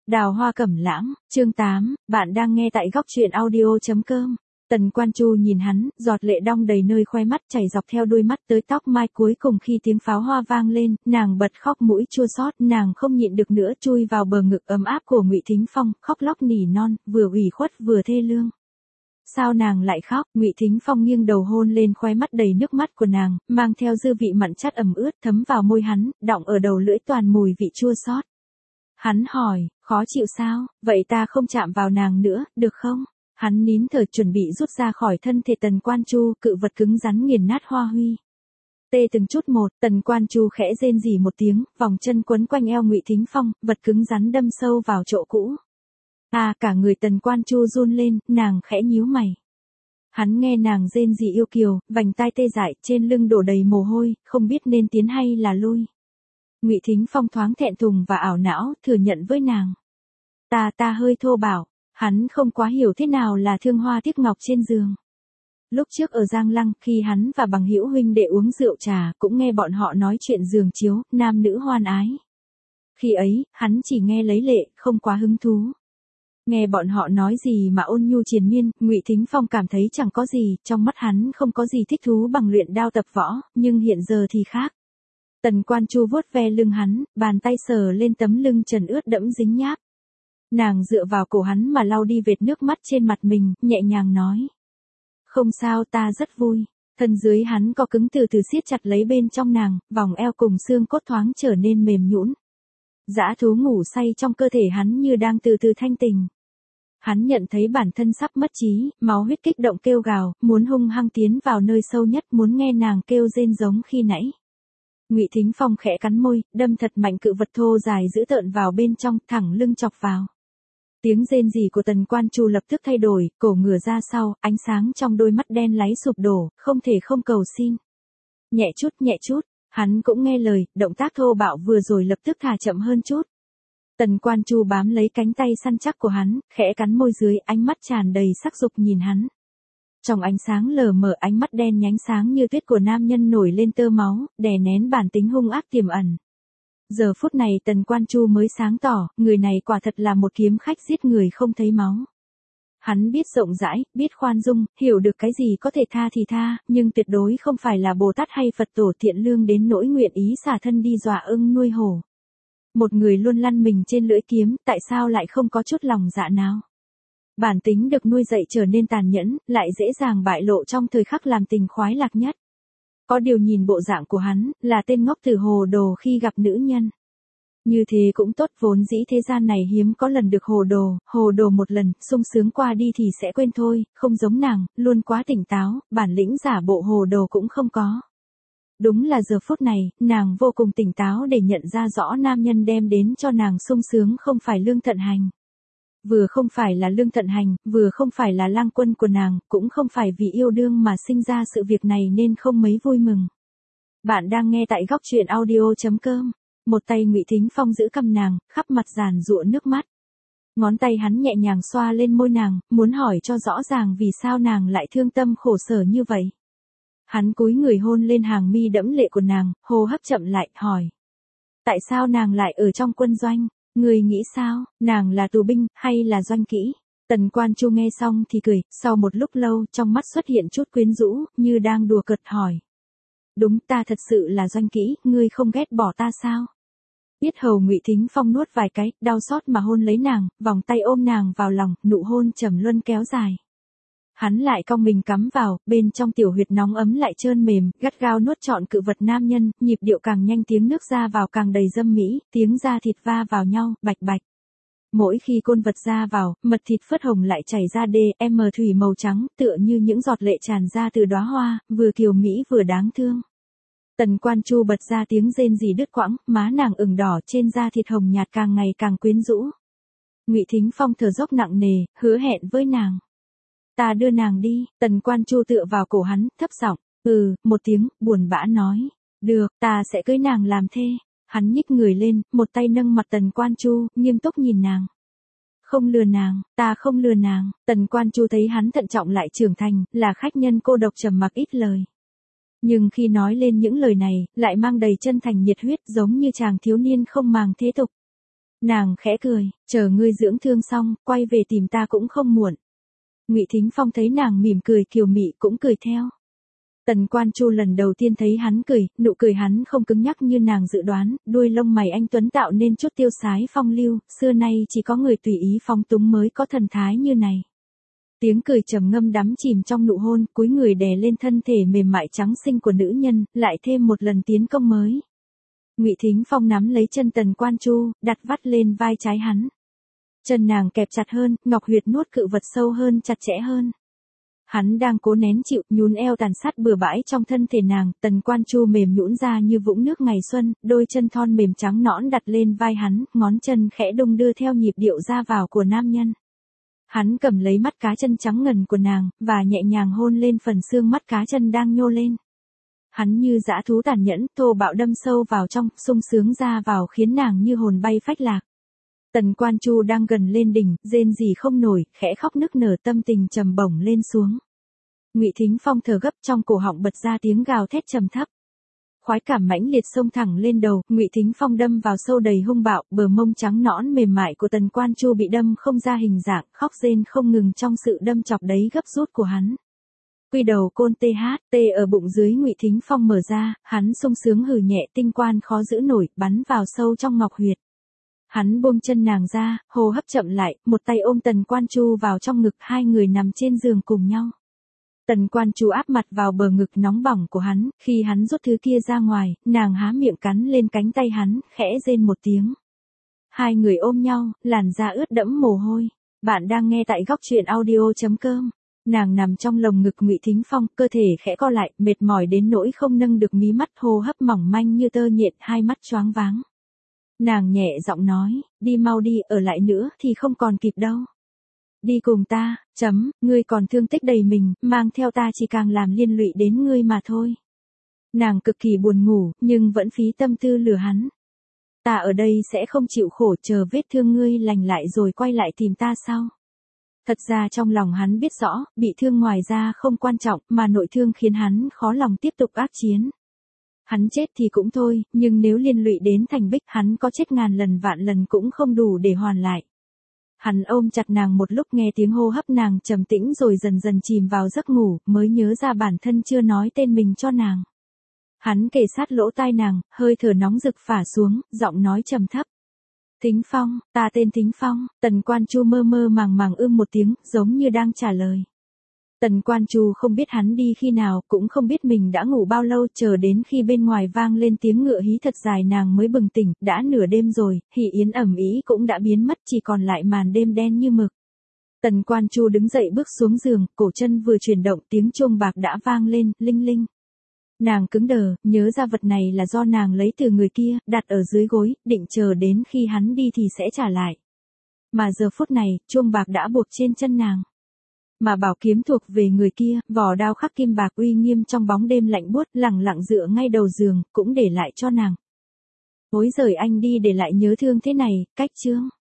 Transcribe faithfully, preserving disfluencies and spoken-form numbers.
Đào hoa cẩm lãng, chương tám, bạn đang nghe tại góc truyện audio.com. Tần Quan Chu nhìn hắn, giọt lệ đong đầy nơi khóe mắt chảy dọc theo đôi mắt tới tóc mai, cuối cùng khi tiếng pháo hoa vang lên, nàng bật khóc mũi chua xót, nàng không nhịn được nữa chui vào bờ ngực ấm áp của Ngụy Thính Phong, khóc lóc nỉ non, vừa ủy khuất vừa thê lương. Sao nàng lại khóc? Ngụy Thính Phong nghiêng đầu hôn lên khóe mắt đầy nước mắt của nàng, mang theo dư vị mặn chát ẩm ướt thấm vào môi hắn, đọng ở đầu lưỡi toàn mùi vị chua xót. Hắn hỏi, khó chịu sao? Vậy ta không chạm vào nàng nữa, được không? Hắn nín thở chuẩn bị rút ra khỏi thân thể Tần Quan Chu, cự vật cứng rắn nghiền nát hoa huy. Tê từng chút một, Tần Quan Chu khẽ rên rỉ một tiếng, vòng chân quấn quanh eo Ngụy Thính Phong, vật cứng rắn đâm sâu vào chỗ cũ. À, cả người Tần Quan Chu run lên, nàng khẽ nhíu mày. Hắn nghe nàng rên rỉ yêu kiều, vành tai tê dại, trên lưng đổ đầy mồ hôi, không biết nên tiến hay là lui. Ngụy Thính Phong thoáng thẹn thùng và ảo não, thừa nhận với nàng. Ta ta hơi thô bạo, hắn không quá hiểu thế nào là thương hoa tiếc ngọc trên giường. Lúc trước ở Giang Lăng, khi hắn và bằng hữu huynh đệ uống rượu trà, cũng nghe bọn họ nói chuyện giường chiếu, nam nữ hoan ái. Khi ấy, hắn chỉ nghe lấy lệ, không quá hứng thú. Nghe bọn họ nói gì mà ôn nhu triền miên, Ngụy Thính Phong cảm thấy chẳng có gì, trong mắt hắn không có gì thích thú bằng luyện đao tập võ, nhưng hiện giờ thì khác. Tần Quan Chu vuốt ve lưng hắn, bàn tay sờ lên tấm lưng trần ướt đẫm dính nháp. Nàng dựa vào cổ hắn mà lau đi vệt nước mắt trên mặt mình, nhẹ nhàng nói. Không sao, ta rất vui. Thân dưới hắn co cứng từ từ siết chặt lấy bên trong nàng, vòng eo cùng xương cốt thoáng trở nên mềm nhũn. Dã thú ngủ say trong cơ thể hắn như đang từ từ thanh tình. Hắn nhận thấy bản thân sắp mất trí, máu huyết kích động kêu gào, muốn hung hăng tiến vào nơi sâu nhất, muốn nghe nàng kêu rên giống khi nãy. Ngụy Thính Phong khẽ cắn môi, đâm thật mạnh cự vật thô dài dữ tợn vào bên trong, thẳng lưng chọc vào. Tiếng rên rỉ của Tần Quan Chu lập tức thay đổi, cổ ngửa ra sau, ánh sáng trong đôi mắt đen láy sụp đổ, không thể không cầu xin. Nhẹ chút, nhẹ chút, hắn cũng nghe lời, động tác thô bạo vừa rồi lập tức thả chậm hơn chút. Tần Quan Chu bám lấy cánh tay săn chắc của hắn, khẽ cắn môi dưới, ánh mắt tràn đầy sắc dục nhìn hắn. Trong ánh sáng lờ mờ, ánh mắt đen nhánh sáng như tuyết của nam nhân nổi lên tơ máu, đè nén bản tính hung ác tiềm ẩn. Giờ phút này Tần Quan Chu mới sáng tỏ, người này quả thật là một kiếm khách giết người không thấy máu. Hắn biết rộng rãi, biết khoan dung, hiểu được cái gì có thể tha thì tha, nhưng tuyệt đối không phải là Bồ Tát hay Phật tổ thiện lương đến nỗi nguyện ý xả thân đi dọa ưng nuôi hổ. Một người luôn lăn mình trên lưỡi kiếm, tại sao lại không có chút lòng dạ nào? Bản tính được nuôi dạy trở nên tàn nhẫn, lại dễ dàng bại lộ trong thời khắc làm tình khoái lạc nhất. Có điều nhìn bộ dạng của hắn, là tên ngốc tử hồ đồ khi gặp nữ nhân. Như thế cũng tốt, vốn dĩ thế gian này hiếm có lần được hồ đồ, hồ đồ một lần, sung sướng qua đi thì sẽ quên thôi, không giống nàng, luôn quá tỉnh táo, bản lĩnh giả bộ hồ đồ cũng không có. Đúng là giờ phút này, nàng vô cùng tỉnh táo để nhận ra rõ nam nhân đem đến cho nàng sung sướng không phải Lương Thận Hành. Vừa không phải là Lương Thận Hành, vừa không phải là lang quân của nàng, cũng không phải vì yêu đương mà sinh ra sự việc này nên không mấy vui mừng. Bạn đang nghe tại góc truyện audio.com. Một tay Ngụy Thính Phong giữ cằm nàng, khắp mặt giàn giụa nước mắt. Ngón tay hắn nhẹ nhàng xoa lên môi nàng, muốn hỏi cho rõ ràng vì sao nàng lại thương tâm khổ sở như vậy. Hắn cúi người hôn lên hàng mi đẫm lệ của nàng, hô hấp chậm lại, hỏi. Tại sao nàng lại ở trong quân doanh? Người nghĩ sao, nàng là tù binh, hay là doanh kỹ? Tần Quan Chu nghe xong thì cười, sau một lúc lâu, trong mắt xuất hiện chút quyến rũ, như đang đùa cợt hỏi. Đúng, ta thật sự là doanh kỹ, ngươi không ghét bỏ ta sao? Yết hầu Ngụy Thính Phong nuốt vài cái, đau xót mà hôn lấy nàng, vòng tay ôm nàng vào lòng, nụ hôn trầm luân kéo dài. Hắn lại cong mình cắm vào, bên trong tiểu huyệt nóng ấm lại trơn mềm, gắt gao nuốt trọn cự vật nam nhân, nhịp điệu càng nhanh, tiếng nước ra vào càng đầy dâm mỹ, tiếng da thịt va vào nhau, bạch bạch. Mỗi khi côn vật ra vào, mật thịt phớt hồng lại chảy ra đê, em thủy màu trắng, tựa như những giọt lệ tràn ra từ đóa hoa, vừa kiều mỹ vừa đáng thương. Tần Quan Chu bật ra tiếng rên rỉ đứt quãng, má nàng ửng đỏ, trên da thịt hồng nhạt càng ngày càng quyến rũ. Ngụy Thính Phong thở dốc nặng nề, hứa hẹn với nàng. Ta đưa nàng đi. Tần Quan Chu tựa vào cổ hắn, thấp giọng, ừ, một tiếng, buồn bã nói. Được, ta sẽ cưới nàng làm thê. Hắn nhích người lên, một tay nâng mặt Tần Quan Chu, nghiêm túc nhìn nàng. Không lừa nàng, ta không lừa nàng. Tần Quan Chu thấy hắn thận trọng lại trưởng thành, là khách nhân cô độc trầm mặc ít lời. Nhưng khi nói lên những lời này, lại mang đầy chân thành nhiệt huyết, giống như chàng thiếu niên không màng thế tục. Nàng khẽ cười, chờ ngươi dưỡng thương xong, quay về tìm ta cũng không muộn. Ngụy Thính Phong thấy nàng mỉm cười kiều mị cũng cười theo. Tần Quan Chu lần đầu tiên thấy hắn cười, nụ cười hắn không cứng nhắc như nàng dự đoán, đuôi lông mày anh tuấn tạo nên chút tiêu sái phong lưu, xưa nay chỉ có người tùy ý phong túng mới có thần thái như này. Tiếng cười trầm ngâm đắm chìm trong nụ hôn, cúi người đè lên thân thể mềm mại trắng xinh của nữ nhân, lại thêm một lần tiến công mới. Ngụy Thính Phong nắm lấy chân Tần Quan Chu, đặt vắt lên vai trái hắn. Chân nàng kẹp chặt hơn, ngọc huyệt nuốt cự vật sâu hơn, chặt chẽ hơn. Hắn đang cố nén chịu, nhún eo tàn sát bừa bãi trong thân thể nàng, Tần Quan Chu mềm nhũn ra như vũng nước ngày xuân, đôi chân thon mềm trắng nõn đặt lên vai hắn, ngón chân khẽ đung đưa theo nhịp điệu ra vào của nam nhân. Hắn cầm lấy mắt cá chân trắng ngần của nàng, và nhẹ nhàng hôn lên phần xương mắt cá chân đang nhô lên. Hắn như dã thú tàn nhẫn, thô bạo đâm sâu vào trong, sung sướng ra vào khiến nàng như hồn bay phách lạc. Tần Quan Chu đang gần lên đỉnh, rên rỉ không nổi, khẽ khóc nức nở tâm tình trầm bổng lên xuống. Ngụy Thính Phong thở gấp trong cổ họng bật ra tiếng gào thét trầm thấp. Khoái cảm mãnh liệt xông thẳng lên đầu, Ngụy Thính Phong đâm vào sâu đầy hung bạo, bờ mông trắng nõn mềm mại của Tần Quan Chu bị đâm không ra hình dạng, khóc rên không ngừng trong sự đâm chọc đấy gấp rút của hắn. Quy đầu côn tê hát, tê ở bụng dưới Ngụy Thính Phong mở ra, hắn sung sướng hừ nhẹ, tinh quan khó giữ nổi, bắn vào sâu trong ngọc huyệt. Hắn buông chân nàng ra, hô hấp chậm lại, một tay ôm Tần Quan Chu vào trong ngực, hai người nằm trên giường cùng nhau. Tần Quan Chu áp mặt vào bờ ngực nóng bỏng của hắn, khi hắn rút thứ kia ra ngoài, nàng há miệng cắn lên cánh tay hắn, khẽ rên một tiếng. Hai người ôm nhau, làn da ướt đẫm mồ hôi. Bạn đang nghe tại góc truyện audio chấm com. Nàng nằm trong lồng ngực Ngụy Thính Phong, cơ thể khẽ co lại, mệt mỏi đến nỗi không nâng được mí mắt, hô hấp mỏng manh như tơ nhện, hai mắt choáng váng. Nàng nhẹ giọng nói, đi mau đi, ở lại nữa thì không còn kịp đâu. Đi cùng ta, chấm, ngươi còn thương tích đầy mình, mang theo ta chỉ càng làm liên lụy đến ngươi mà thôi. Nàng cực kỳ buồn ngủ, nhưng vẫn phí tâm tư lừa hắn. Ta ở đây sẽ không chịu khổ, chờ vết thương ngươi lành lại rồi quay lại tìm ta sau. Thật ra trong lòng hắn biết rõ, bị thương ngoài ra không quan trọng, mà nội thương khiến hắn khó lòng tiếp tục ác chiến. Hắn chết thì cũng thôi, nhưng nếu liên lụy đến Thành Bích, hắn có chết ngàn lần vạn lần cũng không đủ để hoàn lại. Hắn ôm chặt nàng một lúc, nghe tiếng hô hấp nàng trầm tĩnh rồi dần dần chìm vào giấc ngủ, mới nhớ ra bản thân chưa nói tên mình cho nàng. Hắn kề sát lỗ tai nàng, hơi thở nóng rực phả xuống, giọng nói trầm thấp. Thính Phong, ta tên Thính Phong. Tần Quan Chu mơ mơ màng màng ưm một tiếng, giống như đang trả lời. Tần Quan Chu không biết hắn đi khi nào, cũng không biết mình đã ngủ bao lâu, chờ đến khi bên ngoài vang lên tiếng ngựa hí thật dài nàng mới bừng tỉnh, đã nửa đêm rồi, hỉ yến ẩm ý cũng đã biến mất, chỉ còn lại màn đêm đen như mực. Tần Quan Chu đứng dậy bước xuống giường, cổ chân vừa chuyển động, tiếng chuông bạc đã vang lên, linh linh. Nàng cứng đờ, nhớ ra vật này là do nàng lấy từ người kia, đặt ở dưới gối, định chờ đến khi hắn đi thì sẽ trả lại. Mà giờ phút này, chuông bạc đã buộc trên chân nàng. Mà bảo kiếm thuộc về người kia, vỏ đao khắc kim bạc uy nghiêm trong bóng đêm lạnh buốt, lẳng lặng dựa ngay đầu giường, cũng để lại cho nàng. Hối giời anh đi để lại nhớ thương thế này, cách chương.